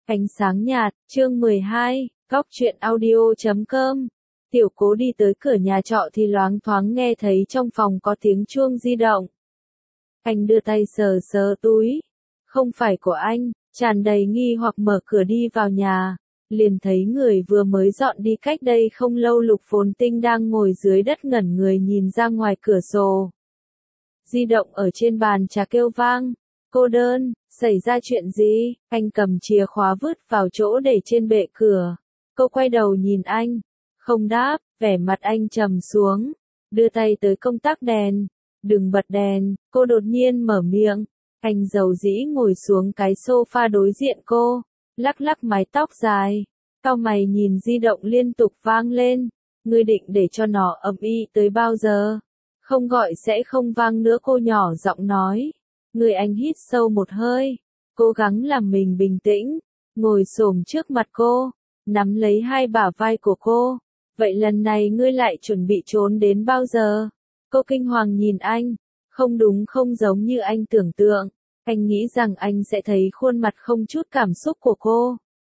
Ánh sáng nhạt, chương 12, góc truyện audio.com. Tiểu Cố đi tới cửa nhà trọ thì loáng thoáng nghe thấy trong phòng có tiếng chuông di động. Anh đưa tay sờ sờ túi. Không phải của anh, tràn đầy nghi hoặc mở cửa đi vào nhà. Liền thấy người vừa mới dọn đi cách đây không lâu Lục Phồn Tinh đang ngồi dưới đất ngẩn người nhìn ra ngoài cửa sổ. Di động ở trên bàn trà kêu vang. Cô đơn, xảy ra chuyện gì? Anh cầm chìa khóa vứt vào chỗ để trên bệ cửa. Cô quay đầu nhìn anh. Không đáp, vẻ mặt anh trầm xuống. Đưa tay tới công tắc đèn. Đừng bật đèn, cô đột nhiên mở miệng. Anh dầu dĩ ngồi xuống cái sofa đối diện cô. Lắc lắc mái tóc dài. Cau mày nhìn di động liên tục vang lên. Ngươi định để cho nó ầm ĩ tới bao giờ? Không gọi sẽ không vang nữa, cô nhỏ giọng nói. Người anh hít sâu một hơi, cố gắng làm mình bình tĩnh, ngồi xổm trước mặt cô, nắm lấy hai bả vai của cô. Vậy lần này ngươi lại chuẩn bị trốn đến bao giờ? Cô kinh hoàng nhìn anh, không đúng, không giống như anh tưởng tượng. Anh nghĩ rằng anh sẽ thấy khuôn mặt không chút cảm xúc của cô.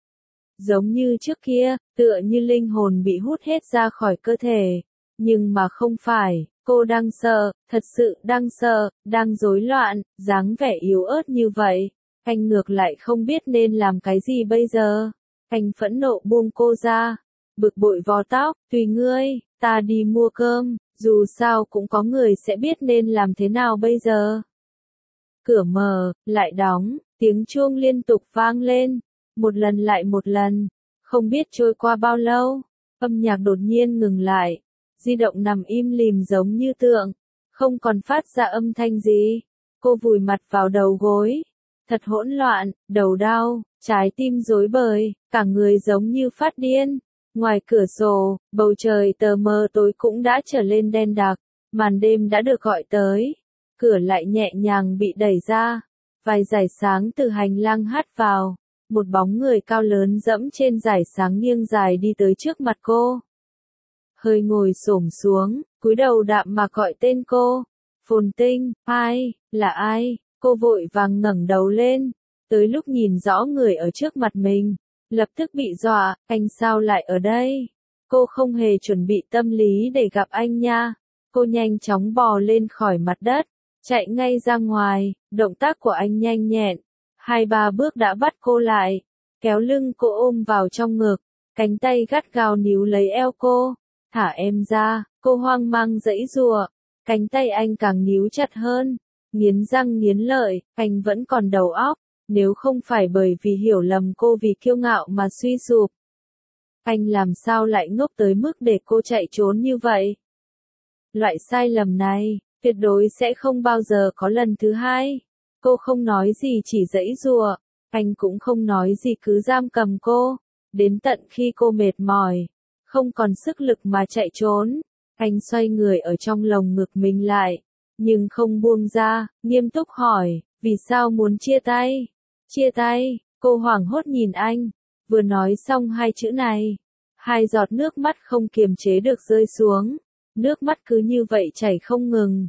Giống như trước kia, tựa như linh hồn bị hút hết ra khỏi cơ thể. Nhưng mà không phải. Cô đang sợ, thật sự đang sợ, đang rối loạn, dáng vẻ yếu ớt như vậy. Anh ngược lại không biết nên làm cái gì bây giờ. Anh phẫn nộ buông cô ra, bực bội vò tóc, tùy ngươi, ta đi mua cơm, dù sao cũng có người sẽ biết nên làm thế nào bây giờ. Cửa mở, lại đóng, tiếng chuông liên tục vang lên, một lần lại một lần, không biết trôi qua bao lâu, âm nhạc đột nhiên ngừng lại. Di động nằm im lìm giống như tượng, không còn phát ra âm thanh gì. Cô vùi mặt vào đầu gối, thật hỗn loạn, đầu đau, trái tim rối bời, cả người giống như phát điên. Ngoài cửa sổ, bầu trời tờ mờ tối cũng đã trở lên đen đặc, màn đêm đã được gọi tới. Cửa lại nhẹ nhàng bị đẩy ra, vài dải sáng từ hành lang hắt vào, một bóng người cao lớn dẫm trên dải sáng nghiêng dài đi tới trước mặt cô. Hơi ngồi xổm xuống, cúi đầu đạm mà gọi tên cô. Phồn Tinh, ai, là ai? Cô vội vàng ngẩng đầu lên. Tới lúc nhìn rõ người ở trước mặt mình, lập tức bị dọa, anh sao lại ở đây? Cô không hề chuẩn bị tâm lý để gặp anh nha. Cô nhanh chóng bò lên khỏi mặt đất, chạy ngay ra ngoài, động tác của anh nhanh nhẹn. 2-3 bước đã bắt cô lại, kéo lưng cô ôm vào trong ngực, cánh tay gắt gao níu lấy eo cô. Thả em ra, cô hoang mang giãy giụa, cánh tay anh càng níu chặt hơn, nghiến răng nghiến lợi, anh vẫn còn đầu óc, nếu không phải bởi vì hiểu lầm cô vì kiêu ngạo mà suy sụp. Anh làm sao lại ngốc tới mức để cô chạy trốn như vậy? Loại sai lầm này, tuyệt đối sẽ không bao giờ có lần thứ hai. Cô không nói gì chỉ giãy giụa, anh cũng không nói gì cứ giam cầm cô, đến tận khi cô mệt mỏi. Không còn sức lực mà chạy trốn, anh xoay người ở trong lồng ngực mình lại, nhưng không buông ra, nghiêm túc hỏi, vì sao muốn chia tay? Chia tay, cô hoảng hốt nhìn anh, vừa nói xong hai chữ này, 2 giọt nước mắt không kiềm chế được rơi xuống, nước mắt cứ như vậy chảy không ngừng.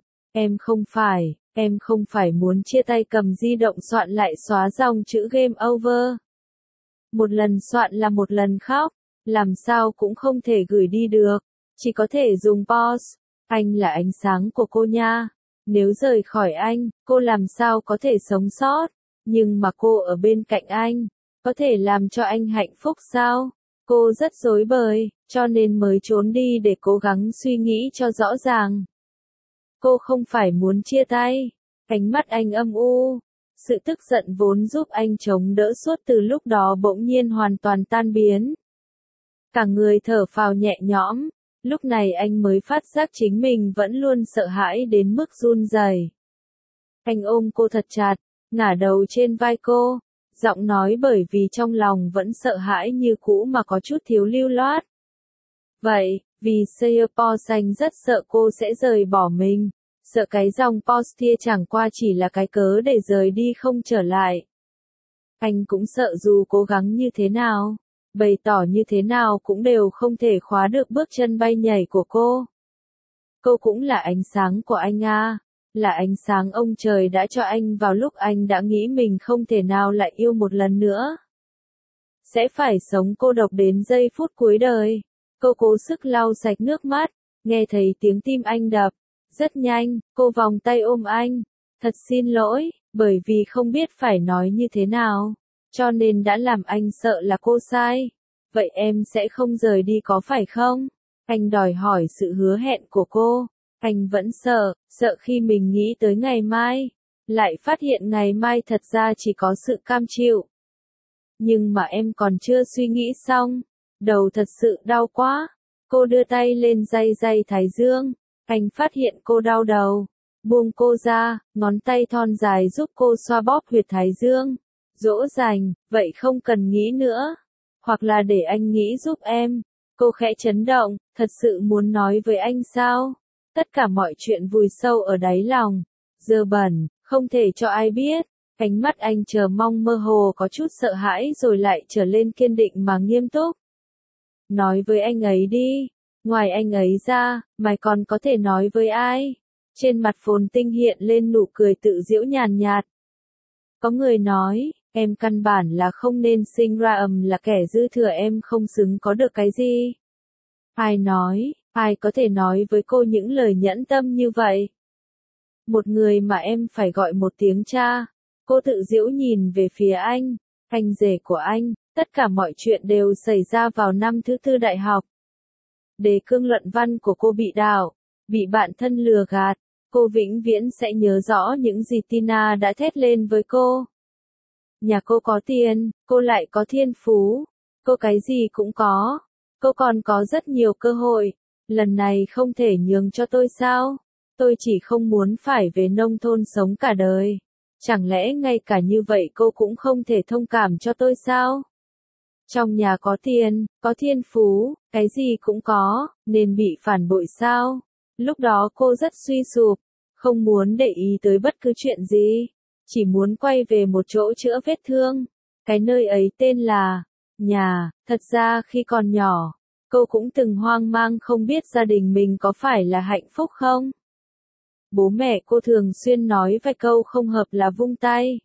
Em không phải muốn chia tay, cầm di động soạn lại xóa dòng chữ game over. Một lần soạn là một lần khóc. Làm sao cũng không thể gửi đi được, chỉ có thể dùng pause. Anh là ánh sáng của cô nha. Nếu rời khỏi anh, cô làm sao có thể sống sót? Nhưng mà cô ở bên cạnh anh, có thể làm cho anh hạnh phúc sao? Cô rất rối bời, cho nên mới trốn đi để cố gắng suy nghĩ cho rõ ràng. Cô không phải muốn chia tay. Ánh mắt anh âm u. Sự tức giận vốn giúp anh chống đỡ suốt từ lúc đó bỗng nhiên hoàn toàn tan biến. Cả người thở phào nhẹ nhõm, lúc này anh mới phát giác chính mình vẫn luôn sợ hãi đến mức run rẩy. Anh ôm cô thật chặt, ngả đầu trên vai cô, giọng nói bởi vì trong lòng vẫn sợ hãi như cũ mà có chút thiếu lưu loát. Vậy, vì Singapore anh rất sợ cô sẽ rời bỏ mình, sợ cái dòng Postia chẳng qua chỉ là cái cớ để rời đi không trở lại. Anh cũng sợ dù cố gắng như thế nào, bày tỏ như thế nào cũng đều không thể khóa được bước chân bay nhảy của cô. Cô cũng là ánh sáng của anh à, là ánh sáng ông trời đã cho anh vào lúc anh đã nghĩ mình không thể nào lại yêu một lần nữa. sẽ phải sống cô độc đến giây phút cuối đời. Cô cố sức lau sạch nước mắt, nghe thấy tiếng tim anh đập. Rất nhanh, cô vòng tay ôm anh. Thật xin lỗi, bởi vì không biết phải nói như thế nào, cho nên đã làm anh sợ là cô sai. Vậy em sẽ không rời đi có phải không? Anh đòi hỏi sự hứa hẹn của cô. Anh vẫn sợ khi mình nghĩ tới ngày mai, lại phát hiện ngày mai thật ra chỉ có sự cam chịu. Nhưng mà em còn chưa suy nghĩ xong, đầu thật sự đau quá. Cô đưa tay lên day thái dương, anh phát hiện cô đau đầu. Buông cô ra, ngón tay thon dài giúp cô xoa bóp huyệt thái dương. Dỗ dành, vậy không cần nghĩ nữa. Hoặc là để anh nghĩ giúp em. Cô khẽ chấn động, thật sự muốn nói với anh sao? Tất cả mọi chuyện vùi sâu ở đáy lòng. Dơ bẩn, không thể cho ai biết. Ánh mắt anh chờ mong mơ hồ có chút sợ hãi rồi lại trở lên kiên định mà nghiêm túc. Nói với anh ấy đi. Ngoài anh ấy ra, mày còn có thể nói với ai? Trên mặt Phồn Tinh hiện lên nụ cười tự giễu nhàn nhạt. Có người nói, em căn bản là không nên sinh ra là kẻ dư thừa, em không xứng có được cái gì. Ai nói, ai có thể nói với cô những lời nhẫn tâm như vậy? Một người mà em phải gọi một tiếng cha. Cô tự giễu nhìn về phía anh rể của anh, tất cả mọi chuyện đều xảy ra vào năm thứ 4 đại học. Đề cương luận văn của cô bị đảo, bị bạn thân lừa gạt. Cô vĩnh viễn sẽ nhớ rõ những gì Tina đã thét lên với cô. Nhà cô có tiền, cô lại có thiên phú. Cô cái gì cũng có. Cô còn có rất nhiều cơ hội. Lần này không thể nhường cho tôi sao? Tôi chỉ không muốn phải về nông thôn sống cả đời. Chẳng lẽ ngay cả như vậy cô cũng không thể thông cảm cho tôi sao? Trong nhà có tiền, có thiên phú, cái gì cũng có, nên bị phản bội sao? Lúc đó cô rất suy sụp, không muốn để ý tới bất cứ chuyện gì, chỉ muốn quay về một chỗ chữa vết thương. Cái nơi ấy tên là nhà. Thật ra khi còn nhỏ, cô cũng từng hoang mang không biết gia đình mình có phải là hạnh phúc không. Bố mẹ cô thường xuyên nói vài câu không hợp là vung tay,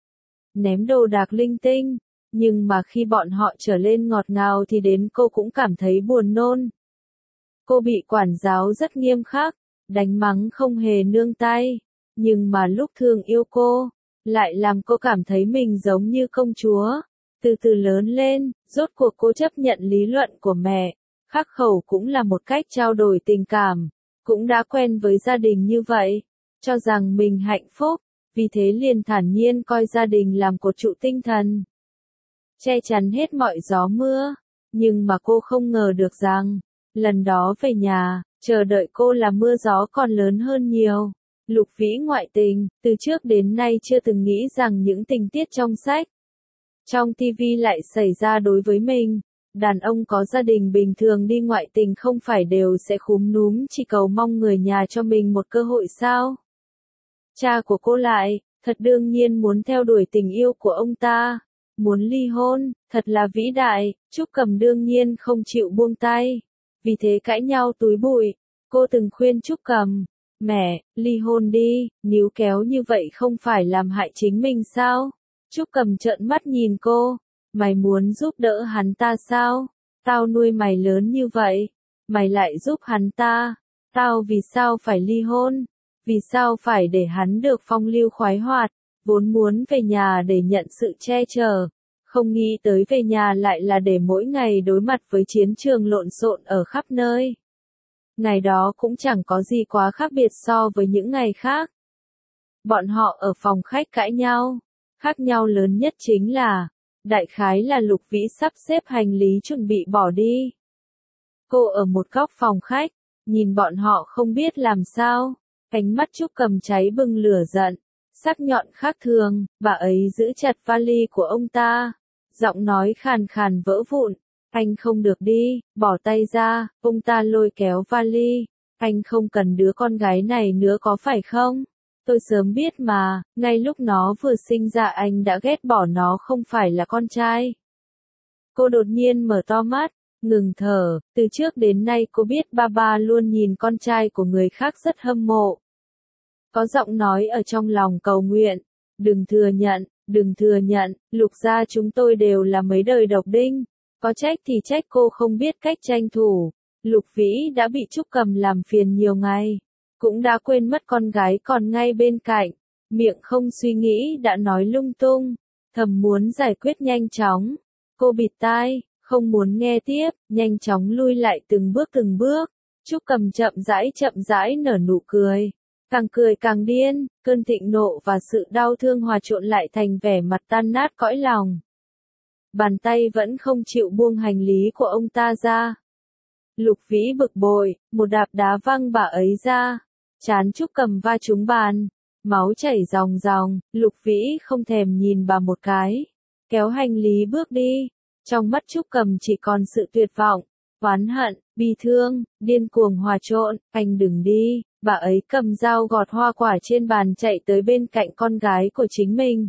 ném đồ đạc linh tinh, nhưng mà khi bọn họ trở lên ngọt ngào thì đến cô cũng cảm thấy buồn nôn. Cô bị quản giáo rất nghiêm khắc, đánh mắng không hề nương tay, nhưng mà lúc thương yêu cô, lại làm cô cảm thấy mình giống như công chúa. Từ từ lớn lên, rốt cuộc cô chấp nhận lý luận của mẹ, khắc khẩu cũng là một cách trao đổi tình cảm, cũng đã quen với gia đình như vậy, cho rằng mình hạnh phúc, vì thế liền thản nhiên coi gia đình làm cột trụ tinh thần, che chắn hết mọi gió mưa. Nhưng mà cô không ngờ được rằng, lần đó về nhà, chờ đợi cô là mưa gió còn lớn hơn nhiều. Lục Vĩ ngoại tình, từ trước đến nay chưa từng nghĩ rằng những tình tiết trong sách, trong TV lại xảy ra đối với mình. Đàn ông có gia đình bình thường đi ngoại tình không phải đều sẽ khúm núm chỉ cầu mong người nhà cho mình một cơ hội sao? Cha của cô lại, thật đương nhiên muốn theo đuổi tình yêu của ông ta, muốn ly hôn, thật là vĩ đại. Trúc Cầm đương nhiên không chịu buông tay, vì thế cãi nhau túi bụi. Cô từng khuyên Trúc Cầm, mẹ, ly hôn đi, níu kéo như vậy không phải làm hại chính mình sao? Trúc Cầm trợn mắt nhìn cô, mày muốn giúp đỡ hắn ta sao? Tao nuôi mày lớn như vậy, mày lại giúp hắn ta, tao vì sao phải ly hôn? Vì sao phải để hắn được phong lưu khoái hoạt, vốn muốn về nhà để nhận sự che chở, không nghĩ tới về nhà lại là để mỗi ngày đối mặt với chiến trường lộn xộn ở khắp nơi. Ngày đó cũng chẳng có gì quá khác biệt so với những ngày khác. Bọn họ ở phòng khách cãi nhau, khác nhau lớn nhất chính là, đại khái là Lục Vĩ sắp xếp hành lý chuẩn bị bỏ đi. Cô ở một góc phòng khách, nhìn bọn họ không biết làm sao, ánh mắt Trúc Cầm cháy bừng lửa giận, sắc nhọn khác thường. Bà ấy giữ chặt vali của ông ta, giọng nói khàn khàn vỡ vụn, anh không được đi, bỏ tay ra. Ông ta lôi kéo vali, anh không cần đứa con gái này nữa có phải không? Tôi sớm biết mà, ngay lúc nó vừa sinh ra anh đã ghét bỏ nó không phải là con trai. Cô đột nhiên mở to mắt, ngừng thở. Từ trước đến nay cô biết ba luôn nhìn con trai của người khác rất hâm mộ. Có giọng nói ở trong lòng cầu nguyện, đừng thừa nhận, Đừng thừa nhận, Lục gia chúng tôi đều là mấy đời độc đinh. Có trách thì trách cô không biết cách tranh thủ. Lục Vĩ đã bị Trúc Cầm làm phiền nhiều ngày. Cũng đã quên mất con gái còn ngay bên cạnh. Miệng không suy nghĩ đã nói lung tung. Thầm muốn giải quyết nhanh chóng. Cô bịt tai, không muốn nghe tiếp, nhanh chóng lui lại từng bước. Trúc Cầm chậm rãi nở nụ cười. Càng cười càng điên, cơn thịnh nộ và sự đau thương hòa trộn lại thành vẻ mặt tan nát cõi lòng. Bàn tay vẫn không chịu buông hành lý của ông ta ra. Lục Vĩ bực bội, một đạp đá văng bà ấy ra. Trán Trúc Cầm va trúng bàn. Máu chảy ròng ròng, Lục Vĩ không thèm nhìn bà một cái. Kéo hành lý bước đi. Trong mắt Trúc Cầm chỉ còn sự tuyệt vọng, oán hận, bi thương, điên cuồng hòa trộn. Anh đừng đi. Bà ấy cầm dao gọt hoa quả trên bàn chạy tới bên cạnh con gái của chính mình.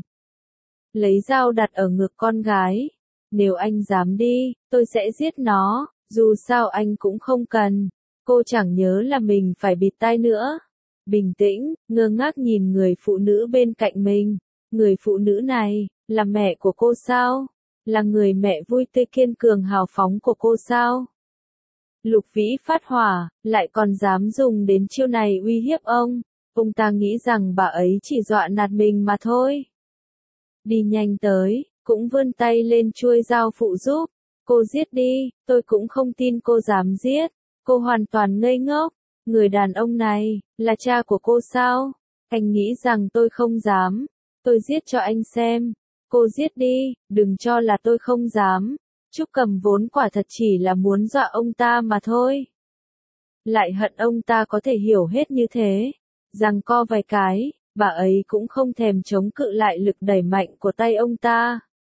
Lấy dao đặt ở ngực con gái. Nếu anh dám đi, tôi sẽ giết nó, dù sao anh cũng không cần. Cô chẳng nhớ là mình phải bịt tai nữa. Bình tĩnh, ngơ ngác nhìn người phụ nữ bên cạnh mình. Người phụ nữ này, là mẹ của cô sao? Là người mẹ vui tươi kiên cường hào phóng của cô sao? Lục Vĩ phát hỏa, lại còn dám dùng đến chiêu này uy hiếp ông. Ông ta nghĩ rằng bà ấy chỉ dọa nạt mình mà thôi. Đi nhanh tới, cũng vươn tay lên chuôi dao phụ giúp. Cô giết đi, tôi cũng không tin cô dám giết. Cô hoàn toàn ngây ngốc. Người đàn ông này, là cha của cô sao? Anh nghĩ rằng tôi không dám. Tôi giết cho anh xem. Cô giết đi, đừng cho là tôi không dám. Trúc Cầm vốn quả thật chỉ là muốn dọa ông ta mà thôi. Lại hận ông ta có thể hiểu hết như thế. Giằng co vài cái, bà ấy cũng không thèm chống cự lại lực đẩy mạnh của tay ông ta.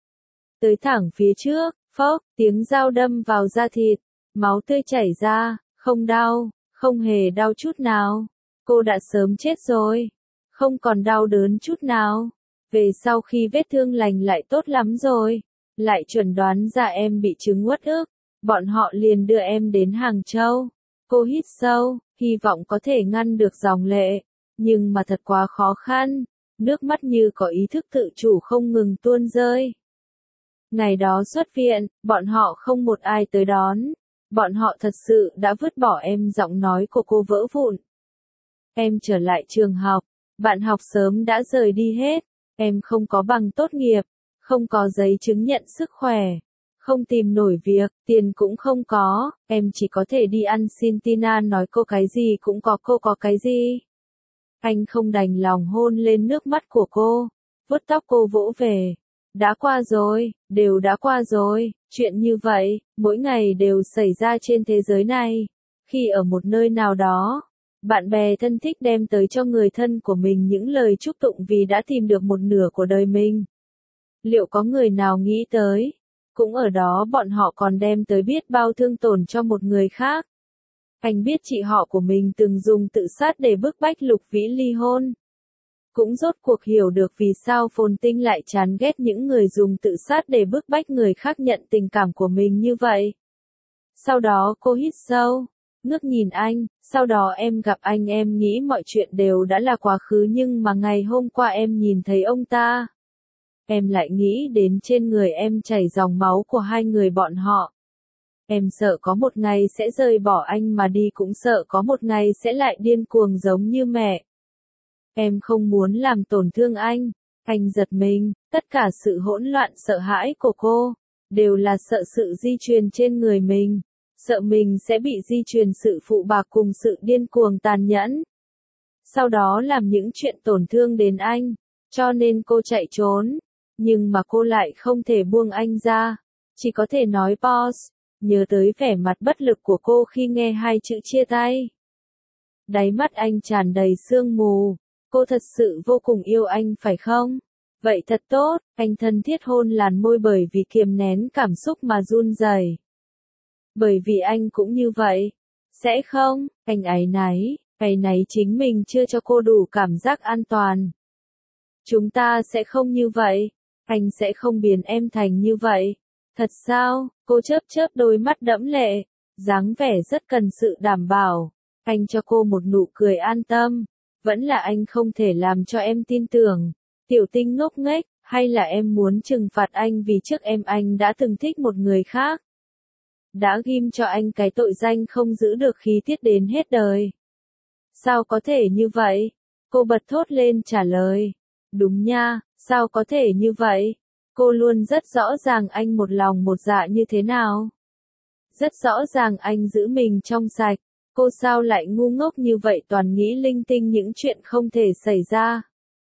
Tới thẳng phía trước, phốc, tiếng dao đâm vào da thịt, máu tươi chảy ra, không đau, không hề đau chút nào. Cô đã sớm chết rồi, không còn đau đớn chút nào. Về sau khi vết thương lành lại tốt lắm rồi, lại chuẩn đoán ra em bị chứng uất ức, bọn họ liền đưa em đến Hàng Châu. Cô hít sâu, hy vọng có thể ngăn được dòng lệ, nhưng mà thật quá khó khăn, nước mắt như có ý thức tự chủ không ngừng tuôn rơi. Ngày đó xuất viện, bọn họ không một ai tới đón, bọn họ thật sự đã vứt bỏ em. Giọng nói của cô vỡ vụn. Em trở lại trường học, bạn học sớm đã rời đi hết, em không có bằng tốt nghiệp, không có giấy chứng nhận sức khỏe, không tìm nổi việc, tiền cũng không có, em chỉ có thể đi ăn xin. Tina nói cô cái gì cũng có, cô có cái gì? Anh không đành lòng hôn lên nước mắt của cô, vuốt tóc cô vỗ về. Đã qua rồi, đều đã qua rồi, chuyện như vậy, mỗi ngày đều xảy ra trên thế giới này. Khi ở một nơi nào đó, bạn bè thân thích đem tới cho người thân của mình những lời chúc tụng vì đã tìm được một nửa của đời mình. Liệu có người nào nghĩ tới, cũng ở đó bọn họ còn đem tới biết bao thương tổn cho một người khác. Anh biết chị họ của mình từng dùng tự sát để bức bách Lục Vĩ ly hôn. Cũng rốt cuộc hiểu được vì sao Phồn Tinh lại chán ghét những người dùng tự sát để bức bách người khác nhận tình cảm của mình như vậy. Sau đó cô hít sâu, ngước nhìn anh, sau đó em gặp anh, em nghĩ mọi chuyện đều đã là quá khứ, nhưng mà ngày hôm qua em nhìn thấy ông ta. Em lại nghĩ đến trên người em chảy dòng máu của hai người bọn họ. Em sợ có một ngày sẽ rời bỏ anh mà đi, cũng sợ có một ngày sẽ lại điên cuồng giống như mẹ. Em không muốn làm tổn thương anh. Anh giật mình, tất cả sự hỗn loạn sợ hãi của cô, đều là sợ sự di truyền trên người mình. Sợ mình sẽ bị di truyền sự phụ bạc cùng sự điên cuồng tàn nhẫn. Sau đó làm những chuyện tổn thương đến anh. Cho nên cô chạy trốn. Nhưng mà cô lại không thể buông anh ra. Chỉ có thể nói boss. Nhớ tới vẻ mặt bất lực của cô khi nghe hai chữ chia tay. Đáy mắt anh tràn đầy sương mù. Cô thật sự vô cùng yêu anh phải không? Vậy thật tốt, anh thân thiết hôn làn môi bởi vì kiềm nén cảm xúc mà run rẩy. Bởi vì anh cũng như vậy. Sẽ không, anh áy náy chính mình chưa cho cô đủ cảm giác an toàn. Chúng ta sẽ không như vậy. Anh sẽ không biến em thành như vậy. Thật sao? Cô chớp đôi mắt đẫm lệ, dáng vẻ rất cần sự đảm bảo. Anh cho cô một nụ cười an tâm. Vẫn là anh không thể làm cho em tin tưởng. Tiểu Tinh ngốc nghếch, Hay là em muốn trừng phạt anh vì trước anh đã từng thích một người khác? Đã ghim cho anh cái tội danh không giữ được khí tiết đến hết đời. Sao có thể như vậy? Cô bật thốt lên trả lời. Đúng nha, sao có thể như vậy? Cô luôn rất rõ ràng anh một lòng một dạ như thế nào. Rất rõ ràng anh giữ mình trong sạch. Cô sao lại ngu ngốc như vậy, toàn nghĩ linh tinh những chuyện không thể xảy ra.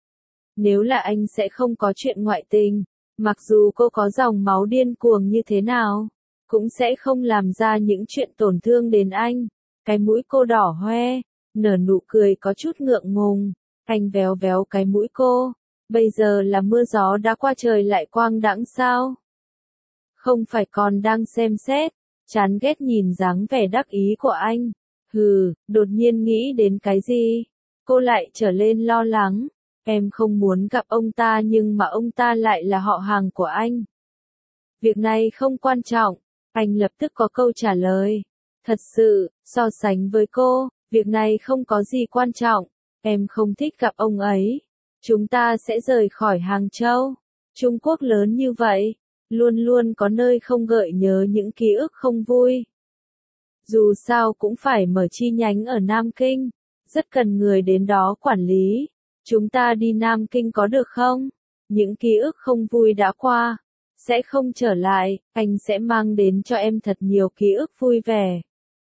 Nếu là anh sẽ không có chuyện ngoại tình. Mặc dù cô có dòng máu điên cuồng như thế nào, cũng sẽ không làm ra những chuyện tổn thương đến anh. Cái mũi cô đỏ hoe, nở nụ cười có chút ngượng ngùng. Anh véo véo cái mũi cô. Bây giờ là mưa gió đã qua, trời lại quang đãng sao? Không phải còn đang xem xét. Chán ghét nhìn dáng vẻ đắc ý của anh. Hừ, đột nhiên nghĩ đến cái gì? Cô lại trở lên lo lắng. Em không muốn gặp ông ta nhưng mà ông ta lại là họ hàng của anh. Việc này không quan trọng. Anh lập tức có câu trả lời. Thật sự, so sánh với cô, việc này không có gì quan trọng. Em không thích gặp ông ấy. Chúng ta sẽ rời khỏi Hàng Châu. Trung Quốc lớn như vậy, luôn luôn có nơi không gợi nhớ những ký ức không vui. Dù sao cũng phải mở chi nhánh ở Nam Kinh. Rất cần người đến đó quản lý. Chúng ta đi Nam Kinh có được không? Những ký ức không vui đã qua. Sẽ không trở lại, anh sẽ mang đến cho em thật nhiều ký ức vui vẻ.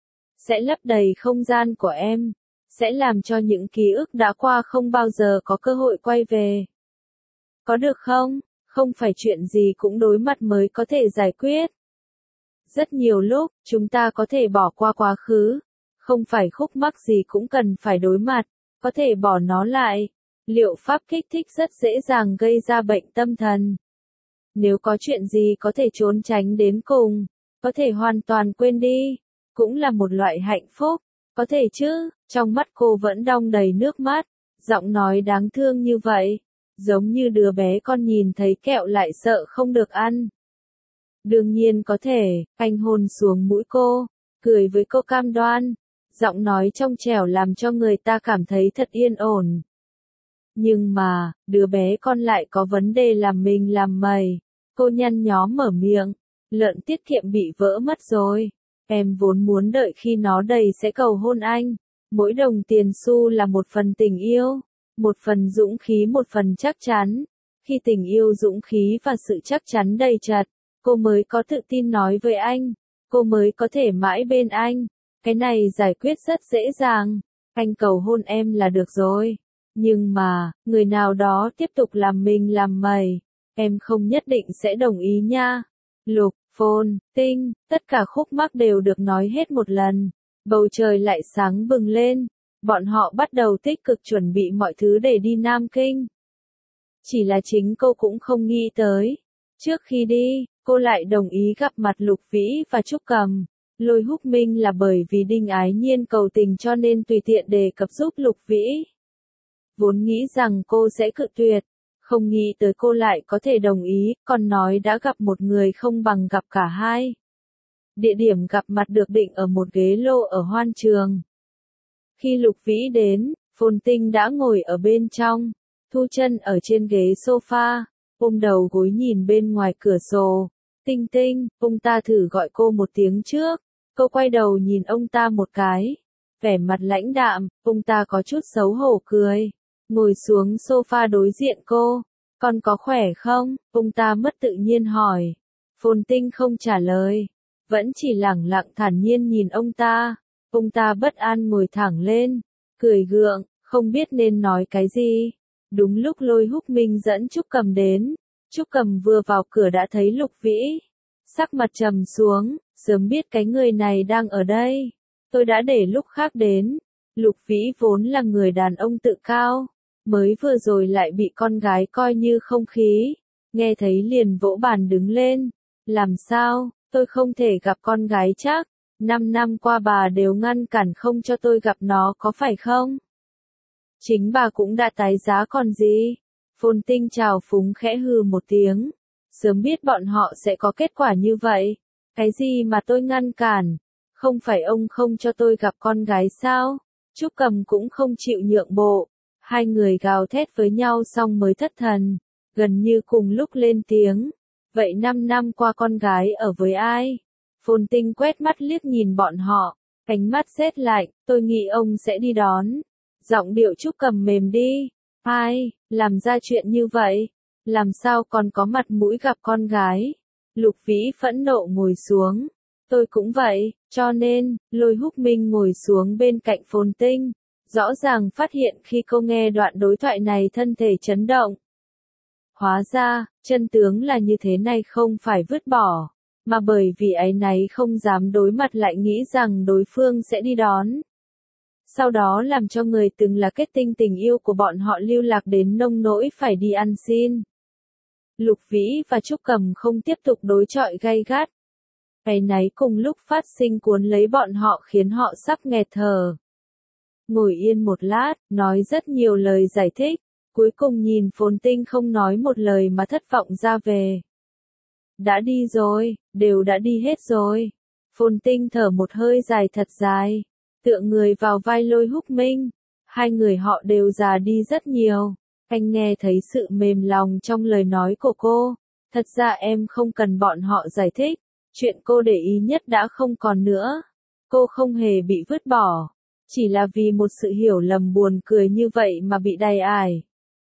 Sẽ lấp đầy không gian của em. Sẽ làm cho những ký ức đã qua không bao giờ có cơ hội quay về. Có được không? Không phải chuyện gì cũng đối mặt mới có thể giải quyết. Rất nhiều lúc, chúng ta có thể bỏ qua quá khứ. Không phải khúc mắc gì cũng cần phải đối mặt. Có thể bỏ nó lại. Liệu pháp kích thích rất dễ dàng gây ra bệnh tâm thần. Nếu có chuyện gì có thể trốn tránh đến cùng, có thể hoàn toàn quên đi, cũng là một loại hạnh phúc. Có thể chứ, trong mắt cô vẫn đong đầy nước mắt, giọng nói đáng thương như vậy, giống như đứa bé con nhìn thấy kẹo lại sợ không được ăn. Đương nhiên có thể, anh hôn xuống mũi cô, cười với cô cam đoan, giọng nói trong trẻo làm cho người ta cảm thấy thật yên ổn. Nhưng mà, đứa bé con lại có vấn đề làm mình làm mày. Cô nhăn nhó mở miệng, lợn tiết kiệm bị vỡ mất rồi. Em vốn muốn đợi khi nó đầy sẽ cầu hôn anh. Mỗi đồng tiền xu là một phần tình yêu, một phần dũng khí, một phần chắc chắn. Khi tình yêu, dũng khí và sự chắc chắn đầy trật, cô mới có tự tin nói với anh. Cô mới có thể mãi bên anh. Cái này giải quyết rất dễ dàng. Anh cầu hôn em là được rồi. Nhưng mà, người nào đó tiếp tục làm mình làm mày. Em không nhất định sẽ đồng ý nha. Lục, Phồn, Tinh, tất cả khúc mắc đều được nói hết một lần. Bầu trời lại sáng bừng lên. Bọn họ bắt đầu tích cực chuẩn bị mọi thứ để đi Nam Kinh. Chỉ là chính cô cũng không nghĩ tới. Trước khi đi, cô lại đồng ý gặp mặt Lục Vĩ và Trúc Cầm. Lôi Húc Minh là bởi vì Đinh Ái Nhiên cầu tình cho nên tùy tiện đề cập giúp Lục Vĩ. Vốn nghĩ rằng cô sẽ cự tuyệt. Không nghĩ tới cô lại có thể đồng ý, còn nói đã gặp một người không bằng gặp cả hai. Địa điểm gặp mặt được định ở một ghế lô ở Hoan Trường. Khi Lục Vĩ đến, Phồn Tinh đã ngồi ở bên trong, thu chân ở trên ghế sofa, ôm đầu gối nhìn bên ngoài cửa sổ. Tinh Tinh, ông ta thử gọi cô một tiếng trước. Cô quay đầu nhìn ông ta một cái. Vẻ mặt lãnh đạm, ông ta có chút xấu hổ cười. Ngồi xuống sofa đối diện cô. Con có khỏe không? Ông ta mất tự nhiên hỏi. Phồn Tinh không trả lời. Vẫn chỉ lẳng lặng thản nhiên nhìn ông ta. Ông ta bất an ngồi thẳng lên. Cười gượng, không biết nên nói cái gì. Đúng lúc Lôi Húc Minh dẫn Trúc Cầm đến. Trúc Cầm vừa vào cửa đã thấy Lục Vĩ. Sắc mặt trầm xuống, sớm biết cái người này đang ở đây. Tôi đã để lúc khác đến. Lục Vĩ vốn là người đàn ông tự cao. Mới vừa rồi lại bị con gái coi như không khí. Nghe thấy liền vỗ bàn đứng lên. Làm sao, tôi không thể gặp con gái chắc. 5 năm qua bà đều ngăn cản không cho tôi gặp nó có phải không? Chính bà cũng đã tái giá còn gì. Phồn Tinh trào phúng khẽ hừ một tiếng. Sớm biết bọn họ sẽ có kết quả như vậy. Cái gì mà tôi ngăn cản? Không phải ông không cho tôi gặp con gái sao? Trúc Cầm cũng không chịu nhượng bộ. Hai người gào thét với nhau xong mới thất thần. gần như cùng lúc lên tiếng. Vậy 5 năm qua con gái ở với ai? Phồn Tinh quét mắt liếc nhìn bọn họ, ánh mắt sét lạnh, tôi nghĩ ông sẽ đi đón. Giọng điệu Trúc Cầm mềm đi. Ai, làm ra chuyện như vậy? Làm sao còn có mặt mũi gặp con gái? Lục Vĩ phẫn nộ ngồi xuống. Tôi cũng vậy, cho nên, Lôi Húc Minh ngồi xuống bên cạnh Phồn Tinh. Rõ ràng phát hiện khi cô nghe đoạn đối thoại này thân thể chấn động. Hóa ra, chân tướng là như thế này, không phải vứt bỏ, mà bởi vì áy náy không dám đối mặt lại nghĩ rằng đối phương sẽ đi đón. Sau đó làm cho người từng là kết tinh tình yêu của bọn họ lưu lạc đến nông nỗi phải đi ăn xin. Lục Vĩ và Trúc Cầm không tiếp tục đối chọi gay gắt. Áy náy cùng lúc phát sinh cuốn lấy bọn họ khiến họ sắp nghẹt thở. Ngồi yên một lát, nói rất nhiều lời giải thích, cuối cùng nhìn Phồn Tinh không nói một lời mà thất vọng ra về. Đã đi rồi, đều đã đi hết rồi. Phồn Tinh thở một hơi dài thật dài, tựa người vào vai Lôi Húc Minh. Hai người họ đều già đi rất nhiều. Anh nghe thấy sự mềm lòng trong lời nói của cô. Thật ra em không cần bọn họ giải thích. Chuyện cô để ý nhất đã không còn nữa. Cô không hề bị vứt bỏ. Chỉ là vì một sự hiểu lầm buồn cười như vậy mà bị đày ải.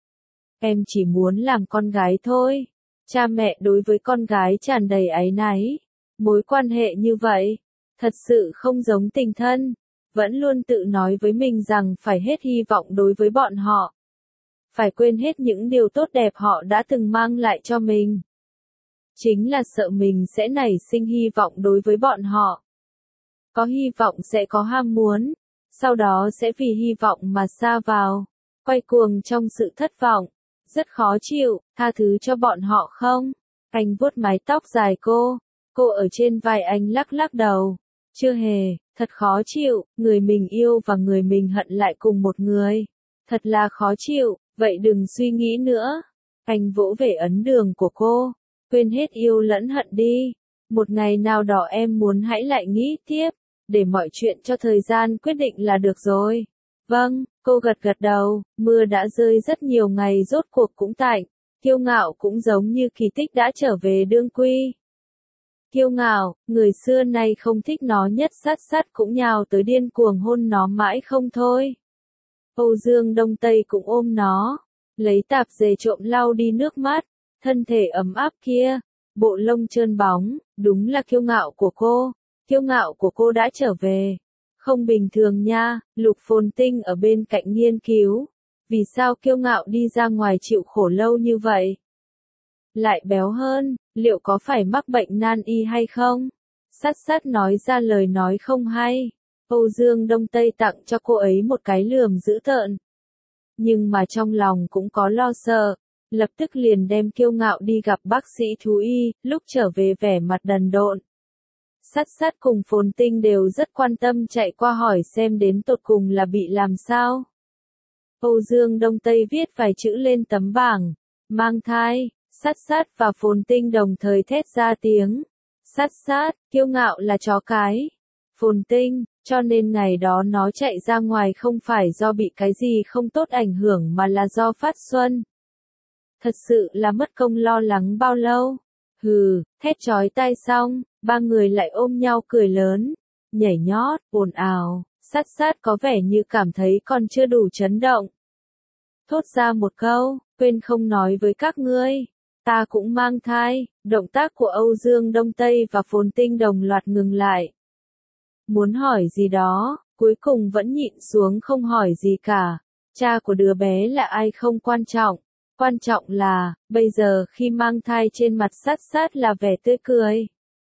Em chỉ muốn làm con gái thôi. Cha mẹ đối với con gái tràn đầy áy náy. Mối quan hệ như vậy, thật sự không giống tình thân. Vẫn luôn tự nói với mình rằng phải hết hy vọng đối với bọn họ. Phải quên hết những điều tốt đẹp họ đã từng mang lại cho mình. Chính là sợ mình sẽ nảy sinh hy vọng đối với bọn họ. Có hy vọng sẽ có ham muốn. Sau đó sẽ vì hy vọng mà sa vào. Quay cuồng trong sự thất vọng. Rất khó chịu, tha thứ cho bọn họ không? Anh vuốt mái tóc dài cô. Cô ở trên vai anh lắc lắc đầu. Chưa hề, thật khó chịu, người mình yêu và người mình hận lại cùng một người. Thật là khó chịu, vậy đừng suy nghĩ nữa. Anh vỗ về ấn đường của cô. Quên hết yêu lẫn hận đi. Một ngày nào đó em muốn hãy lại nghĩ tiếp. Để mọi chuyện cho thời gian quyết định là được rồi. Vâng, cô gật gật đầu, mưa đã rơi rất nhiều ngày rốt cuộc cũng tạnh. Kiêu Ngạo cũng giống như kỳ tích đã trở về đương quy. Kiêu Ngạo, người xưa nay không thích nó nhất sát cũng nhào tới điên cuồng hôn nó mãi không thôi. Âu Dương Đông Tây cũng ôm nó, lấy tạp dề trộm lau đi nước mắt, thân thể ấm áp kia, bộ lông trơn bóng, đúng là kiêu ngạo của cô. Kiêu ngạo của cô đã trở về. Không bình thường nha, Lục Phồn Tinh ở bên cạnh nghiên cứu. Vì sao Kiêu Ngạo đi ra ngoài chịu khổ lâu như vậy? Lại béo hơn, liệu có phải mắc bệnh nan y hay không? Sát nói ra lời nói không hay. Âu Dương Đông Tây tặng cho cô ấy một cái lườm dữ tợn. Nhưng mà trong lòng cũng có lo sợ. Lập tức liền đem Kiêu Ngạo đi gặp bác sĩ thú y, lúc trở về vẻ mặt đần độn. Sát cùng Phồn Tinh đều rất quan tâm chạy qua hỏi xem đến tột cùng là bị làm sao. Âu Dương Đông Tây viết vài chữ lên tấm bảng. Mang thai. Sát và Phồn Tinh đồng thời thét ra tiếng. Sát, Kiêu Ngạo là chó cái. Phồn Tinh, cho nên ngày đó nó chạy ra ngoài không phải do bị cái gì không tốt ảnh hưởng mà là do phát xuân. Thật sự là mất công lo lắng bao lâu. Hừ, thét chói tai xong, ba người lại ôm nhau cười lớn, nhảy nhót, ồn ào. Sát có vẻ như cảm thấy còn chưa đủ chấn động. Thốt ra một câu, quên không nói với các ngươi. Ta cũng mang thai. Động tác của Âu Dương Đông Tây và Phồn Tinh đồng loạt ngừng lại. Muốn hỏi gì đó, cuối cùng vẫn nhịn xuống không hỏi gì cả. Cha của đứa bé là ai không quan trọng. Quan trọng là, bây giờ khi mang thai trên mặt sát là vẻ tươi cười.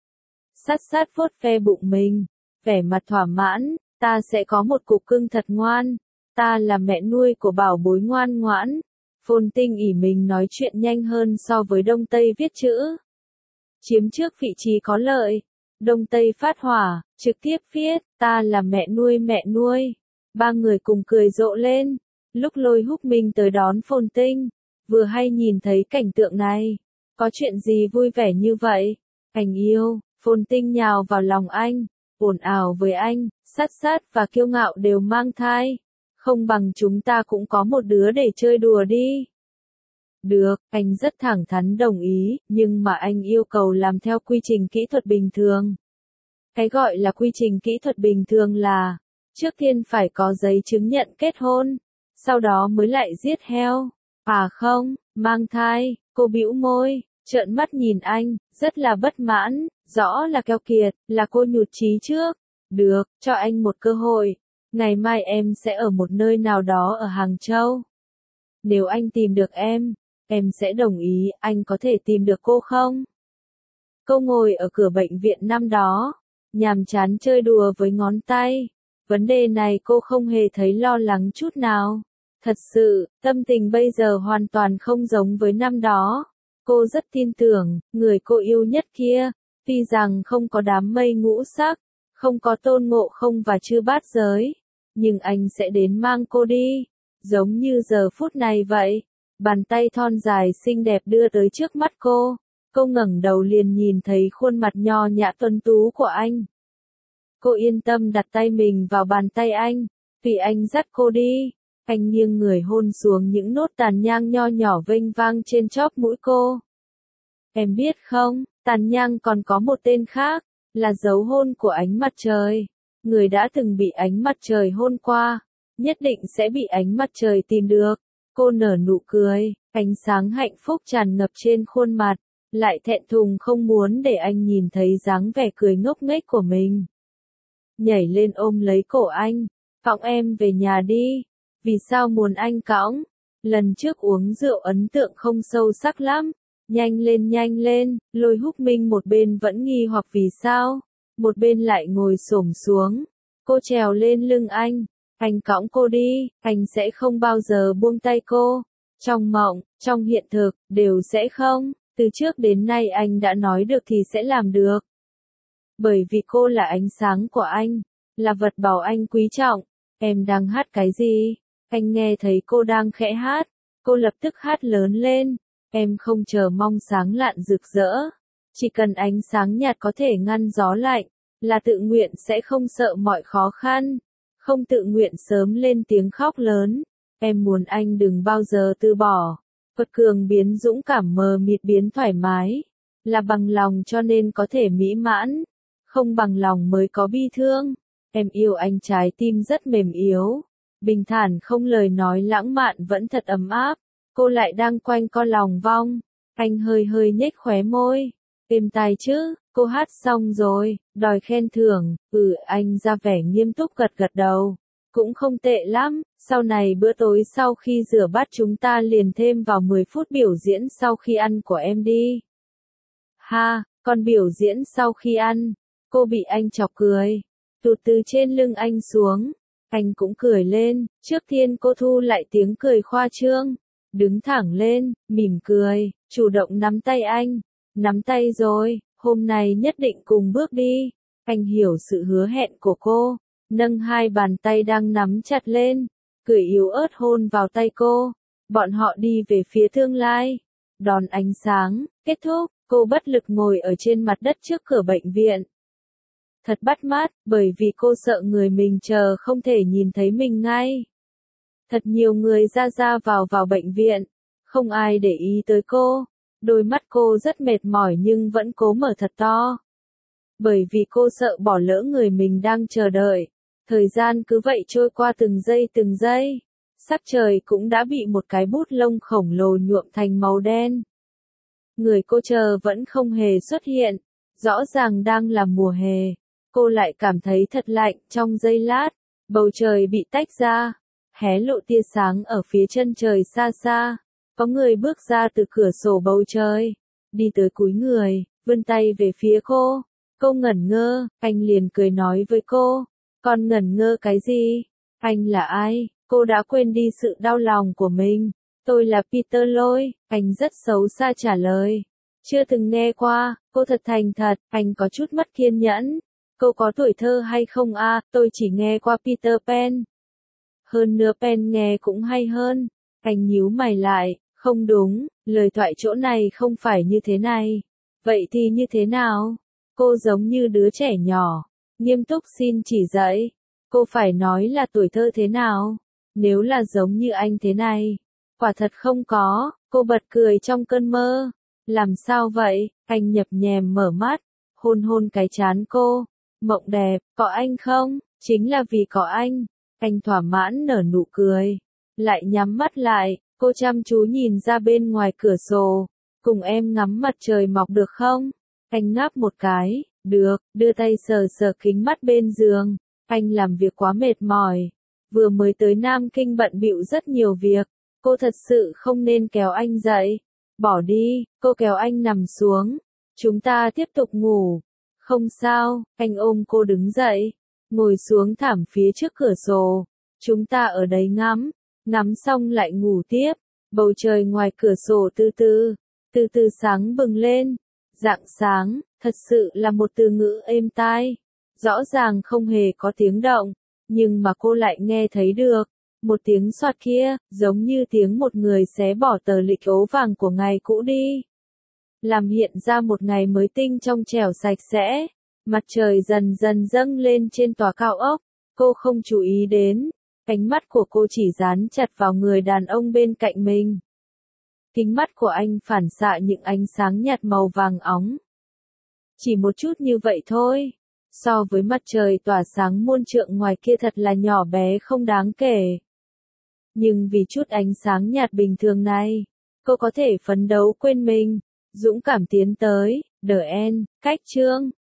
Sát vuốt ve bụng mình, vẻ mặt thỏa mãn, ta sẽ có một cục cưng thật ngoan. Ta là mẹ nuôi của bảo bối ngoan ngoãn. Phồn Tinh ỷ mình nói chuyện nhanh hơn so với Đông Tây viết chữ. Chiếm trước vị trí có lợi. Đông Tây phát hỏa, trực tiếp viết, ta là mẹ nuôi. Ba người cùng cười rộ lên. Lúc Lôi Húc Minh tới đón Phồn Tinh, vừa hay nhìn thấy cảnh tượng này. Có chuyện gì vui vẻ như vậy? Anh yêu, Phồn Tinh nhào vào lòng anh, ồn ào với anh, sát và Kiêu Ngạo đều mang thai. Không bằng chúng ta cũng có một đứa để chơi đùa đi. Được, anh rất thẳng thắn đồng ý, nhưng mà anh yêu cầu làm theo quy trình kỹ thuật bình thường. Cái gọi là quy trình kỹ thuật bình thường là, trước tiên phải có giấy chứng nhận kết hôn, sau đó mới lại giết heo. À không, mang thai, cô bĩu môi, trợn mắt nhìn anh, rất là bất mãn, rõ là keo kiệt, là cô nhụt chí trước. Được, cho anh một cơ hội. Ngày mai em sẽ ở một nơi nào đó ở Hàng Châu. Nếu anh tìm được em sẽ đồng ý, anh có thể tìm được cô không? Cô ngồi ở cửa bệnh viện năm đó, nhàm chán chơi đùa với ngón tay. Vấn đề này cô không hề thấy lo lắng chút nào. Thật sự, tâm tình bây giờ hoàn toàn không giống với năm đó. Cô rất tin tưởng, người cô yêu nhất kia, tuy rằng không có đám mây ngũ sắc, không có Tôn Ngộ Không và Chư Bát Giới, nhưng anh sẽ đến mang cô đi, giống như giờ phút này vậy. Bàn tay thon dài xinh đẹp đưa tới trước mắt cô. Cô ngẩng đầu liền nhìn thấy khuôn mặt nho nhã tuấn tú của anh. Cô yên tâm đặt tay mình vào bàn tay anh, tùy anh dắt cô đi. Anh nghiêng người hôn xuống những nốt tàn nhang nho nhỏ vênh vang trên chóp mũi cô. Em biết không, tàn nhang còn có một tên khác, là dấu hôn của ánh mặt trời. Người đã từng bị ánh mặt trời hôn qua, nhất định sẽ bị ánh mặt trời tìm được. Cô nở nụ cười, ánh sáng hạnh phúc tràn ngập trên khuôn mặt, lại thẹn thùng không muốn để anh nhìn thấy dáng vẻ cười ngốc nghếch của mình. Nhảy lên ôm lấy cổ anh, cõng em về nhà đi. Vì sao muốn anh cõng? Lần trước uống rượu ấn tượng không sâu sắc lắm. Nhanh lên, Lôi Húc Minh một bên vẫn nghi hoặc vì sao, một bên lại ngồi xổm xuống. Cô trèo lên lưng anh cõng cô đi, anh sẽ không bao giờ buông tay cô. Trong mộng, trong hiện thực, đều sẽ không. Từ trước đến nay anh đã nói được thì sẽ làm được. Bởi vì cô là ánh sáng của anh, là vật bảo anh quý trọng. Em đang hát cái gì? Anh nghe thấy cô đang khẽ hát, cô lập tức hát lớn lên. Em không chờ mong sáng lạn rực rỡ, chỉ cần ánh sáng nhạt có thể ngăn gió lạnh, là tự nguyện sẽ không sợ mọi khó khăn, không tự nguyện sớm lên tiếng khóc lớn. Em muốn anh đừng bao giờ từ bỏ. Quật cường biến dũng cảm mờ mịt biến thoải mái, là bằng lòng cho nên có thể mỹ mãn, không bằng lòng mới có bi thương. Em yêu anh trái tim rất mềm yếu, bình thản không lời nói lãng mạn vẫn thật ấm áp. Cô lại đang quanh co lòng vong. Anh hơi nhếch khóe môi. Êm tai chứ, cô hát xong rồi, đòi khen thưởng. Anh ra vẻ nghiêm túc gật đầu. Cũng không tệ lắm, sau này bữa tối sau khi rửa bát chúng ta liền thêm vào 10 phút biểu diễn sau khi ăn của em đi. Ha, còn biểu diễn sau khi ăn. Cô bị anh chọc cười. Tụt từ trên lưng anh xuống. Anh cũng cười lên, trước tiên cô thu lại tiếng cười khoa trương. Đứng thẳng lên, mỉm cười, chủ động nắm tay anh. Nắm tay rồi, hôm nay nhất định cùng bước đi. Anh hiểu sự hứa hẹn của cô, nâng hai bàn tay đang nắm chặt lên, cười yếu ớt hôn vào tay cô. Bọn họ đi về phía tương lai. Đón ánh sáng, kết thúc, cô bất lực ngồi ở trên mặt đất trước cửa bệnh viện. Thật bắt mắt, bởi vì cô sợ người mình chờ không thể nhìn thấy mình ngay. Thật nhiều người ra vào bệnh viện, không ai để ý tới cô. Đôi mắt cô rất mệt mỏi nhưng vẫn cố mở thật to. Bởi vì cô sợ bỏ lỡ người mình đang chờ đợi. Thời gian cứ vậy trôi qua từng giây. Sắc trời cũng đã bị một cái bút lông khổng lồ nhuộm thành màu đen. Người cô chờ vẫn không hề xuất hiện. Rõ ràng đang là mùa hè. Cô lại cảm thấy thật lạnh trong giây lát. Bầu trời bị tách ra. Hé lộ tia sáng ở phía chân trời xa xa. Có người bước ra từ cửa sổ bầu trời. Đi tới cúi người, vươn tay về phía cô. Cô ngẩn ngơ, anh liền cười nói với cô. Con ngẩn ngơ cái gì? Anh là ai? Cô đã quên đi sự đau lòng của mình. Tôi là Peter Lôi, anh rất xấu xa trả lời. Chưa từng nghe qua, cô thật thành thật, anh có chút mất kiên nhẫn. Cô có tuổi thơ hay không à, tôi chỉ nghe qua Peter Pan. Hơn nữa Pen nghe cũng hay hơn. Anh nhíu mày lại, không đúng, lời thoại chỗ này không phải như thế này. Vậy thì như thế nào? Cô giống như đứa trẻ nhỏ, nghiêm túc xin chỉ dạy. Cô phải nói là tuổi thơ thế nào? Nếu là giống như anh thế này, Quả thật không có, cô bật cười trong cơn mơ. Làm sao vậy? Anh nhập nhèm mở mắt, hôn hôn cái trán cô. Mộng đẹp, có anh không? Chính là vì có anh thỏa mãn nở nụ cười. Lại nhắm mắt lại, cô chăm chú nhìn ra bên ngoài cửa sổ. Cùng em ngắm mặt trời mọc được không? Anh ngáp một cái, được, đưa tay sờ sờ kính mắt bên giường. Anh làm việc quá mệt mỏi. Vừa mới tới Nam Kinh bận bịu rất nhiều việc. Cô thật sự không nên kéo anh dậy. Bỏ đi, cô kéo anh nằm xuống. Chúng ta tiếp tục ngủ. Không sao, anh ôm cô đứng dậy. Ngồi xuống thảm phía trước cửa sổ. Chúng ta ở đấy ngắm xong lại ngủ tiếp. Bầu trời ngoài cửa sổ từ từ sáng bừng lên. Rạng sáng, thật sự là một từ ngữ êm tai. Rõ ràng không hề có tiếng động, nhưng mà cô lại nghe thấy được. Một tiếng xoạt kia, giống như tiếng một người xé bỏ tờ lịch ố vàng của ngày cũ đi. Làm hiện ra một ngày mới tinh trong trẻo sạch sẽ. Mặt trời dần dần dâng lên trên tòa cao ốc. Cô không chú ý đến. Ánh mắt của cô chỉ dán chặt vào người đàn ông bên cạnh mình. Kính mắt của anh phản xạ những ánh sáng nhạt màu vàng óng. Chỉ một chút như vậy thôi. So với mặt trời tỏa sáng muôn trượng ngoài kia thật là nhỏ bé không đáng kể. Nhưng vì chút ánh sáng nhạt bình thường này, cô có thể phấn đấu quên mình, dũng cảm tiến tới. The End, cách chương.